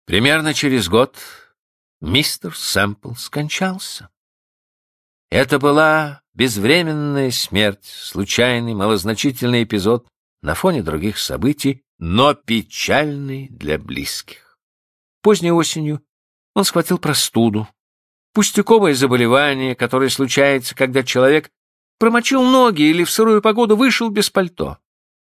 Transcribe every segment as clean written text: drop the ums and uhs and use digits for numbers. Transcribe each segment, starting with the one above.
Примерно через год мистер Сэмпл скончался. Это была безвременная смерть, случайный, малозначительный эпизод на фоне других событий, но печальный для близких. Поздней осенью он схватил простуду, пустяковое заболевание, которое случается, когда человек промочил ноги или в сырую погоду вышел без пальто.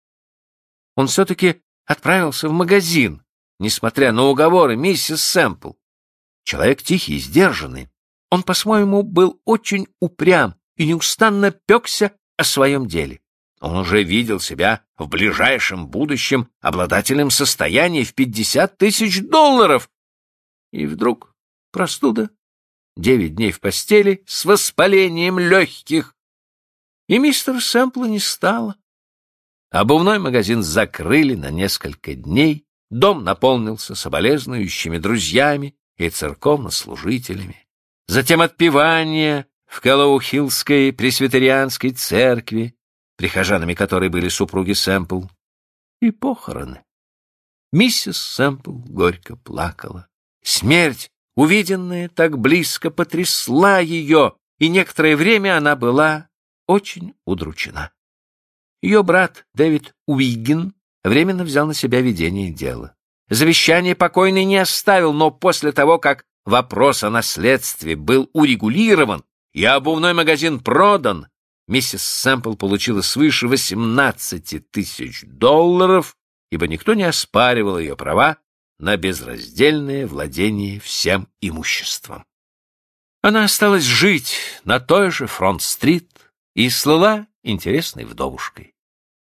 Он все-таки отправился в магазин, несмотря на уговоры миссис Сэмпл. Человек тихий и сдержанный. Он, по-своему, был очень упрям и неустанно пекся о своем деле. Он уже видел себя в ближайшем будущем обладателем состояния в $50 000. И вдруг простуда, 9 дней в постели с воспалением легких. И мистера Сэмпла не стало. Обувной магазин закрыли на несколько дней, дом наполнился соболезнующими друзьями и церковнослужителями. Затем отпевание в Кэллоу-Хиллской пресвитерианской церкви, прихожанами которой были супруги Сэмпл, и похороны. Миссис Сэмпл горько плакала. Смерть, увиденная так близко, потрясла ее, и некоторое время она была очень удручена. Ее брат Дэвид Уиггин временно взял на себя ведение дела. Завещание покойный не оставил, но после того, как вопрос о наследстве был урегулирован и обувной магазин продан, миссис Сэмпл получила свыше $18 000, ибо никто не оспаривал ее права на безраздельное владение всем имуществом. Она осталась жить на той же Фронт-стрит и слыла интересной вдовушкой.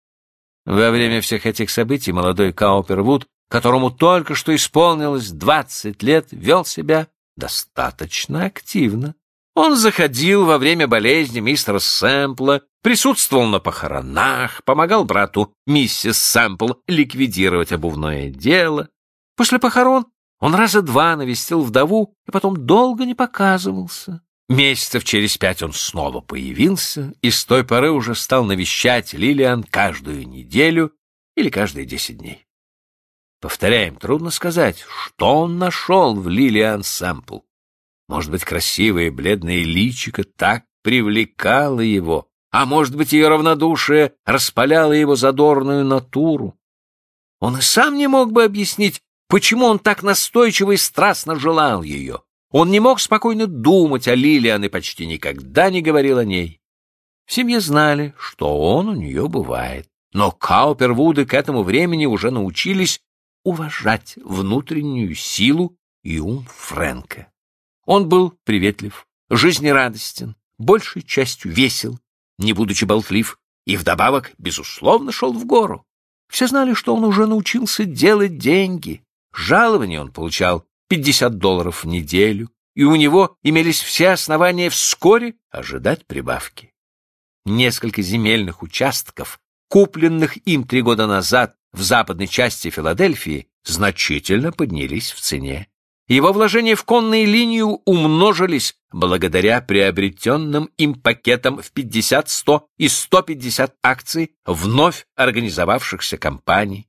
Во время всех этих событий молодой Каупервуд, которому только что исполнилось 20 лет, вел себя достаточно активно. Он заходил во время болезни мистера Сэмпла, присутствовал на похоронах, помогал брату миссис Сэмпл ликвидировать обувное дело. После похорон он раза 2 навестил вдову и потом долго не показывался. Месяцев через 5 он снова появился и с той поры уже стал навещать Лилиан каждую неделю или каждые 10 дней. Повторяем, трудно сказать, что он нашел в Лилиан Сэмпл. Может быть, красивое бледное личико так привлекало его, а может быть, ее равнодушие распаляло его задорную натуру. Он и сам не мог бы объяснить, почему он так настойчиво и страстно желал ее. Он не мог спокойно думать о Лилиан и почти никогда не говорил о ней. В семье знали, что он у нее бывает, но Каупервуды к этому времени уже научились уважать внутреннюю силу и ум Фрэнка. Он был приветлив, жизнерадостен, большей частью весел, не будучи болтлив, и вдобавок, безусловно, шел в гору. Все знали, что он уже научился делать деньги. Жалование он получал $50 в неделю, и у него имелись все основания вскоре ожидать прибавки. Несколько земельных участков, купленных им 3 года назад в западной части Филадельфии, значительно поднялись в цене. Его вложения в конную линию умножились благодаря приобретенным им пакетам в 50, 100 и 150 акций вновь организовавшихся компаний.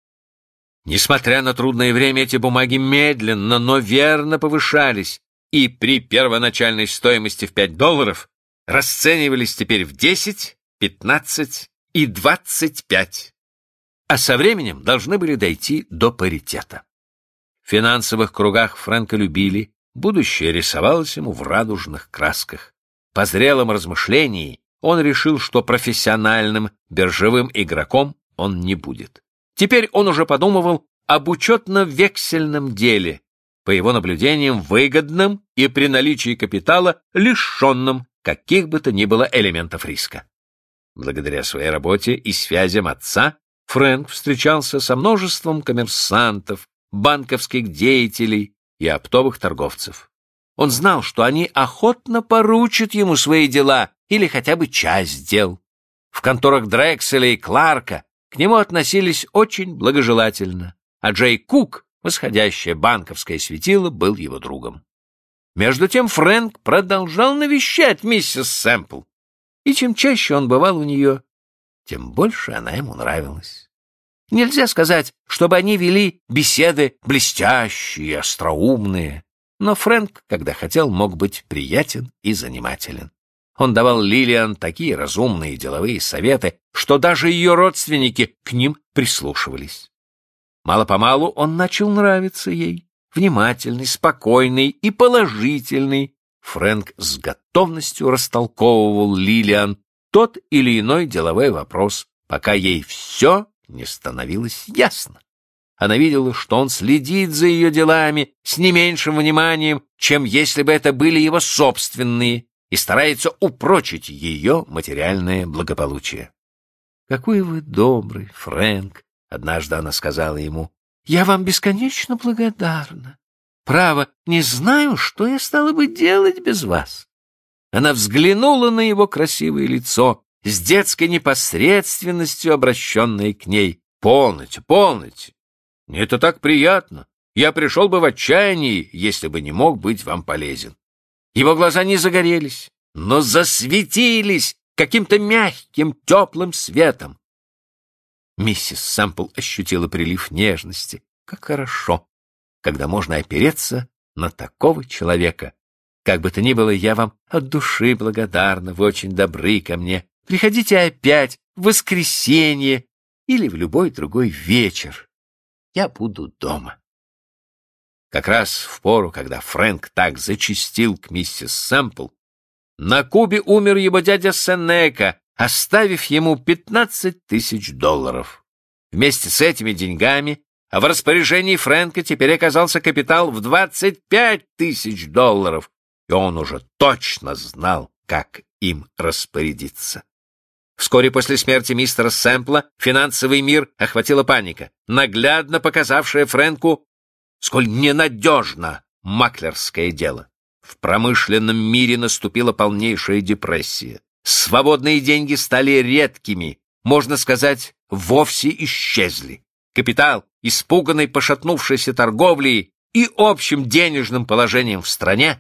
Несмотря на трудное время, эти бумаги медленно, но верно повышались, и при первоначальной стоимости в $5 расценивались теперь в 10, 15 и 25, а со временем должны были дойти до паритета. В финансовых кругах Фрэнка любили, будущее рисовалось ему в радужных красках. По зрелом размышлении он решил, что профессиональным биржевым игроком он не будет. Теперь он уже подумывал об учетно-вексельном деле, по его наблюдениям выгодным и при наличии капитала лишенным каких бы то ни было элементов риска. Благодаря своей работе и связям отца Фрэнк встречался со множеством коммерсантов, банковских деятелей и оптовых торговцев. Он знал, что они охотно поручат ему свои дела или хотя бы часть дел. В конторах Дрекселя и Кларка к нему относились очень благожелательно, а Джей Кук, восходящее банковское светило, был его другом. Между тем Фрэнк продолжал навещать миссис Сэмпл, и чем чаще он бывал у нее, тем больше она ему нравилась. Нельзя сказать, чтобы они вели беседы блестящие и остроумные, но Фрэнк, когда хотел, мог быть приятен и занимателен. Он давал Лилиан такие разумные деловые советы, что даже ее родственники к ним прислушивались. Мало-помалу он начал нравиться ей. Внимательный, спокойный и положительный, Фрэнк с готовностью растолковывал Лилиан тот или иной деловой вопрос, пока ей все не становилось ясно. Она видела, что он следит за ее делами с не меньшим вниманием, чем если бы это были его собственные, и старается упрочить ее материальное благополучие. «Какой вы добрый, Фрэнк!» — однажды она сказала ему. «Я вам бесконечно благодарна. Право, не знаю, что я стала бы делать без вас». Она взглянула на его красивое лицо, с детской непосредственностью обращенной к ней. «Полноте, полноте! Это так приятно! Я пришел бы в отчаянии, если бы не мог быть вам полезен». Его глаза не загорелись, но засветились каким-то мягким, теплым светом. Миссис Сэмпл ощутила прилив нежности. Как хорошо, когда можно опереться на такого человека. Как бы то ни было, я вам от души благодарна, вы очень добры ко мне. Приходите опять в воскресенье или в любой другой вечер. Я буду дома. Как раз в пору, когда Фрэнк так зачастил к миссис Сэмпл, на Кубе умер его дядя Сенека, оставив ему $15 000. Вместе с этими деньгами в распоряжении Фрэнка теперь оказался капитал в $25 000, и он уже точно знал, как им распорядиться. Вскоре после смерти мистера Сэмпла финансовый мир охватила паника, наглядно показавшая Фрэнку, сколь ненадежно маклерское дело. В промышленном мире наступила полнейшая депрессия. Свободные деньги стали редкими, можно сказать, вовсе исчезли. Капитал, испуганный пошатнувшейся торговлей и общим денежным положением в стране,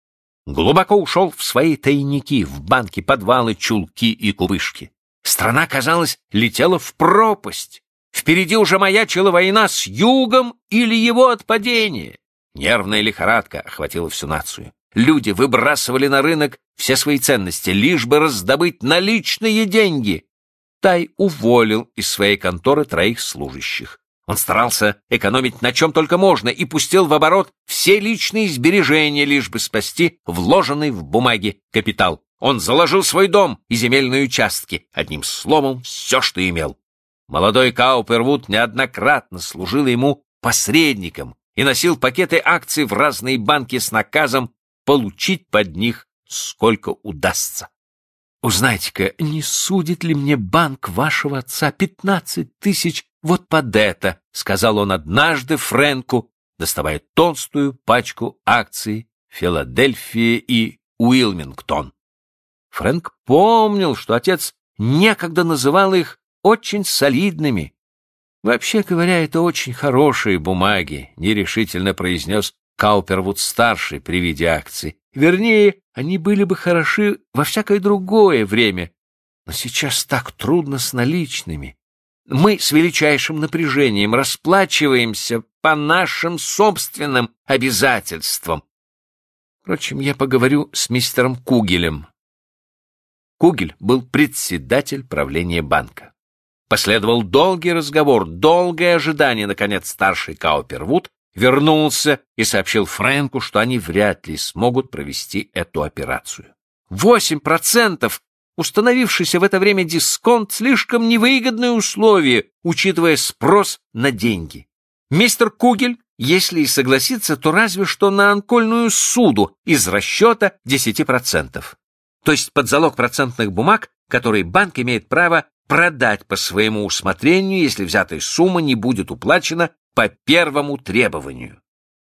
глубоко ушел в свои тайники, в банки, подвалы, чулки и кубышки. Страна, казалось, летела в пропасть. Впереди уже маячила война с югом или его отпадение. Нервная лихорадка охватила всю нацию. Люди выбрасывали на рынок все свои ценности, лишь бы раздобыть наличные деньги. Тай уволил из своей конторы 3 служащих. Он старался экономить на чем только можно и пустил в оборот все личные сбережения, лишь бы спасти вложенный в бумаги капитал. Он заложил свой дом и земельные участки, одним словом, все, что имел. Молодой Каупервуд неоднократно служил ему посредником и носил пакеты акций в разные банки с наказом получить под них сколько удастся. «Узнайте-ка, не судит ли мне банк вашего отца 15 000 вот под это?» — сказал он однажды Фрэнку, доставая толстую пачку акций «Филадельфия» и «Уилмингтон». Фрэнк помнил, что отец некогда называл их очень солидными. «Вообще говоря, это очень хорошие бумаги», — нерешительно произнес Каупервуд-старший при виде акций. «Вернее, они были бы хороши во всякое другое время, но сейчас так трудно с наличными. Мы с величайшим напряжением расплачиваемся по нашим собственным обязательствам. Впрочем, я поговорю с мистером Кугелем». Кугель был председатель правления банка. Последовал долгий разговор, долгое ожидание. Наконец старший Каупервуд вернулся и сообщил Фрэнку, что они вряд ли смогут провести эту операцию. 8%, установившийся в это время дисконт, слишком невыгодные условия, учитывая спрос на деньги. Мистер Кугель, если и согласится, то разве что на анкольную суду из расчета 10%. То есть под залог процентных бумаг, которые банк имеет право продать по своему усмотрению, если взятая сумма не будет уплачена по первому требованию.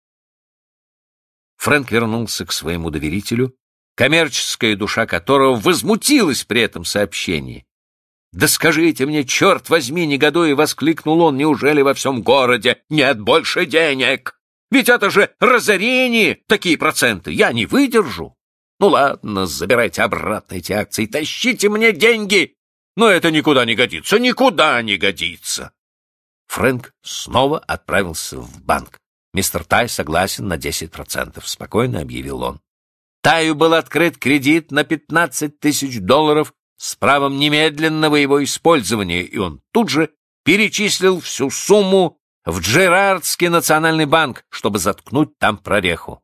Фрэнк вернулся к своему доверителю, коммерческая душа которого возмутилась при этом сообщении. «Да скажите мне, черт возьми, негодуя!» — воскликнул он. «Неужели во всем городе нет больше денег? Ведь это же разорение, такие проценты! Я не выдержу! Ну ладно, забирайте обратно эти акции, тащите мне деньги! Но это никуда не годится, никуда не годится!» Фрэнк снова отправился в банк. «Мистер Тай согласен на 10%, — спокойно объявил он. Таю был открыт кредит на $15 тысяч с правом немедленного его использования, и он тут же перечислил всю сумму в Джерардский национальный банк, чтобы заткнуть там прореху.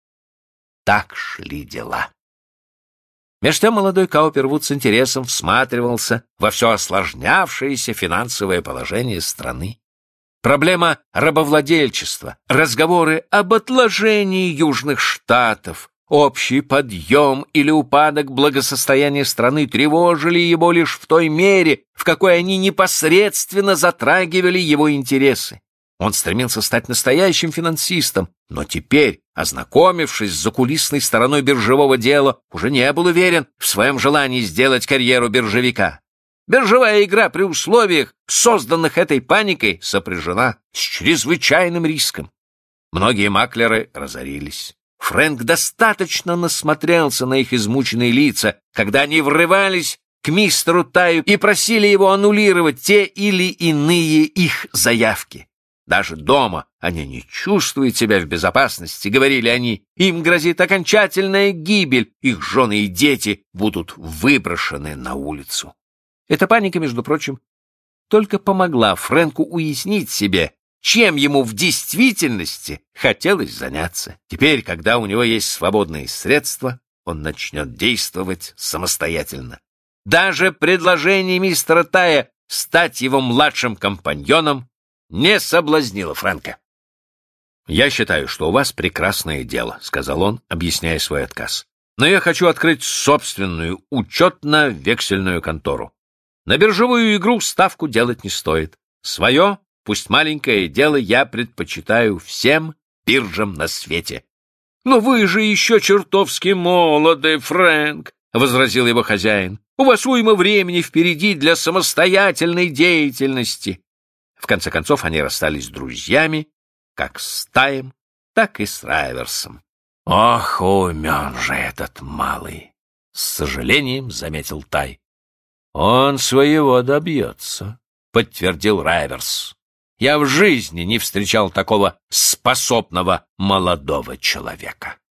Так шли дела. Меж тем молодой Каупервуд с интересом всматривался во все осложнявшееся финансовое положение страны. Проблема рабовладельчества, разговоры об отложении Южных Штатов, общий подъем или упадок благосостояния страны тревожили его лишь в той мере, в какой они непосредственно затрагивали его интересы. Он стремился стать настоящим финансистом, но теперь, ознакомившись с закулисной стороной биржевого дела, уже не был уверен в своем желании сделать карьеру биржевика. Биржевая игра при условиях, созданных этой паникой, сопряжена с чрезвычайным риском. Многие маклеры разорились. Фрэнк достаточно насмотрелся на их измученные лица, когда они врывались к мистеру Таю и просили его аннулировать те или иные их заявки. Даже дома они не чувствуют себя в безопасности, говорили они. Им грозит окончательная гибель, их жены и дети будут выброшены на улицу. Эта паника, между прочим, только помогла Фрэнку уяснить себе, чем ему в действительности хотелось заняться. Теперь, когда у него есть свободные средства, он начнет действовать самостоятельно. Даже предложение мистера Тая стать его младшим компаньоном не соблазнило Фрэнка. «Я считаю, что у вас прекрасное дело», — сказал он, объясняя свой отказ. «Но я хочу открыть собственную учетно-вексельную контору. На биржевую игру ставку делать не стоит. Свое, пусть маленькое дело, я предпочитаю всем биржам на свете». «Но вы же еще чертовски молоды, Фрэнк», — возразил его хозяин. «У вас уйма времени впереди для самостоятельной деятельности». В конце концов, они расстались друзьями, как с Таем, так и с Райверсом. «Ох, умен же этот малый!» — с сожалением заметил Тай. «Он своего добьется», — подтвердил Райверс. «Я в жизни не встречал такого способного молодого человека».